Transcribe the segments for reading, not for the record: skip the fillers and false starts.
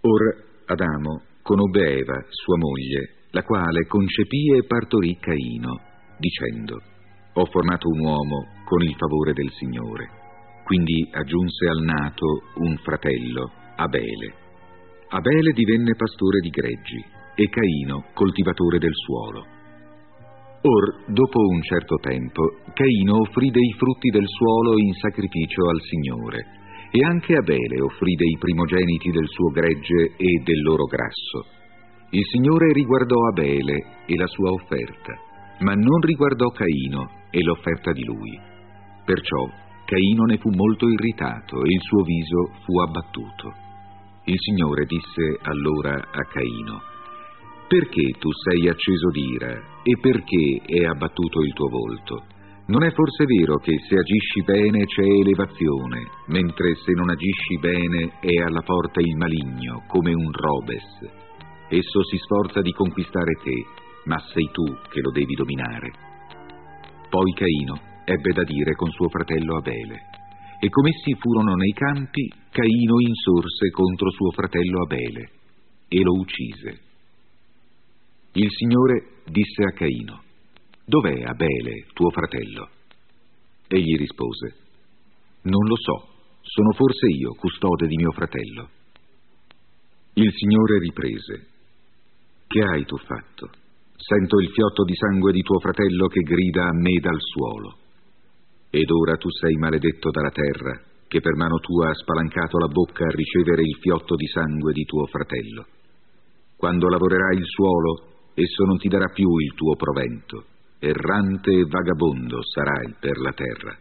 Or Adamo conobbe Eva, sua moglie, la quale concepì e partorì Caino, dicendo: ho formato un uomo con il favore del Signore. Quindi aggiunse al nato un fratello, Abele. Abele divenne pastore di greggi e Caino coltivatore del suolo. Or, dopo un certo tempo, Caino offrì dei frutti del suolo in sacrificio al Signore, e anche Abele offrì dei primogeniti del suo gregge e del loro grasso. Il Signore riguardò Abele e la sua offerta, ma non riguardò Caino e l'offerta di lui. Perciò Caino ne fu molto irritato e il suo viso fu abbattuto. Il Signore disse allora a Caino: perché tu sei acceso d'ira e perché è abbattuto il tuo volto? Non è forse vero che se agisci bene c'è elevazione, mentre se non agisci bene è alla porta il maligno, come un Robes? Esso si sforza di conquistare te, ma sei tu che lo devi dominare. Poi Caino ebbe da dire con suo fratello Abele, e come essi furono nei campi, Caino insorse contro suo fratello Abele e lo uccise. Il Signore disse a Caino: dov'è Abele, tuo fratello? Egli rispose: non lo so, sono forse io custode di mio fratello. Il Signore riprese: che hai tu fatto? Sento il fiotto di sangue di tuo fratello che grida a me dal suolo. Ed ora tu sei maledetto dalla terra, che per mano tua ha spalancato la bocca a ricevere il fiotto di sangue di tuo fratello. Quando lavorerai il suolo, esso non ti darà più il tuo provento, errante e vagabondo sarai per la terra.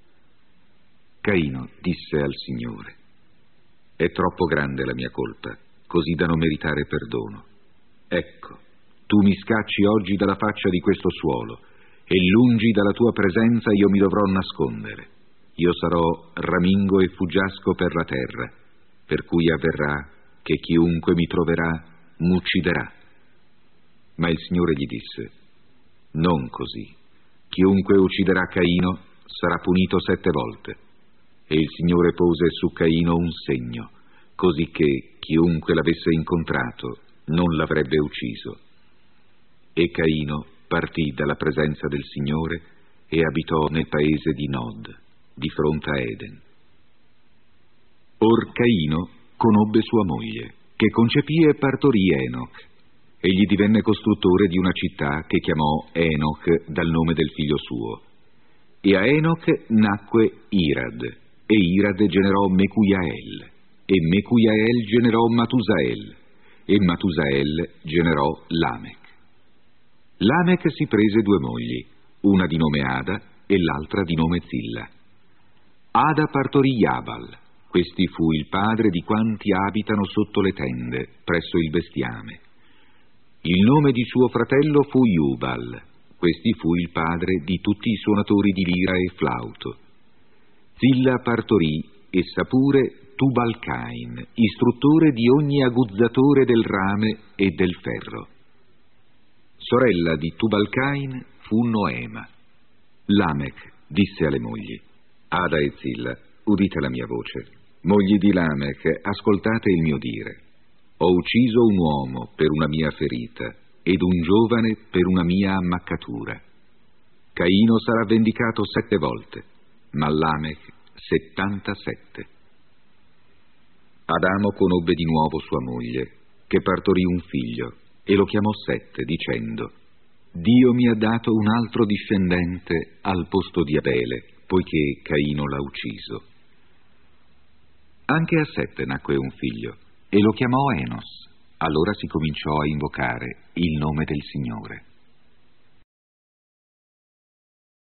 Caino disse al Signore: è troppo grande la mia colpa, così da non meritare perdono. Ecco, tu mi scacci oggi dalla faccia di questo suolo, e lungi dalla tua presenza io mi dovrò nascondere. Io sarò ramingo e fuggiasco per la terra, per cui avverrà che chiunque mi troverà m'ucciderà. Ma il Signore gli disse: non così. Chiunque ucciderà Caino sarà punito 7 volte. E il Signore pose su Caino un segno, così che chiunque l'avesse incontrato non l'avrebbe ucciso. E Caino partì dalla presenza del Signore e abitò nel paese di Nod, di fronte a Eden. Or Caino conobbe sua moglie, che concepì e partorì Enoch. Egli divenne costruttore di una città che chiamò Enoch dal nome del figlio suo. E a Enoch nacque Irad, e Irad generò Mecujael, e Mecujael generò Matusael, e Matusael generò Lamech. Lamech si prese 2 mogli, una di nome Ada e l'altra di nome Zilla. Ada partorì Jabal, questi fu il padre di quanti abitano sotto le tende, presso il bestiame. Il nome di suo fratello fu Jubal, questi fu il padre di tutti i suonatori di lira e flauto. Zilla partorì essa pure Tubalcain, istruttore di ogni aguzzatore del rame e del ferro. Sorella di Tubalcain fu Noema. Lamech disse alle mogli: Ada e Zilla, udite la mia voce. Mogli di Lamech, ascoltate il mio dire. Ho ucciso un uomo per una mia ferita ed un giovane per una mia ammaccatura. Caino sarà vendicato 7 volte, ma Lamech 77. Adamo conobbe di nuovo sua moglie, che partorì un figlio, e lo chiamò Sette, dicendo: Dio mi ha dato un altro discendente al posto di Abele, poiché Caino l'ha ucciso. Anche a Sette nacque un figlio, e lo chiamò Enos. Allora si cominciò a invocare il nome del Signore.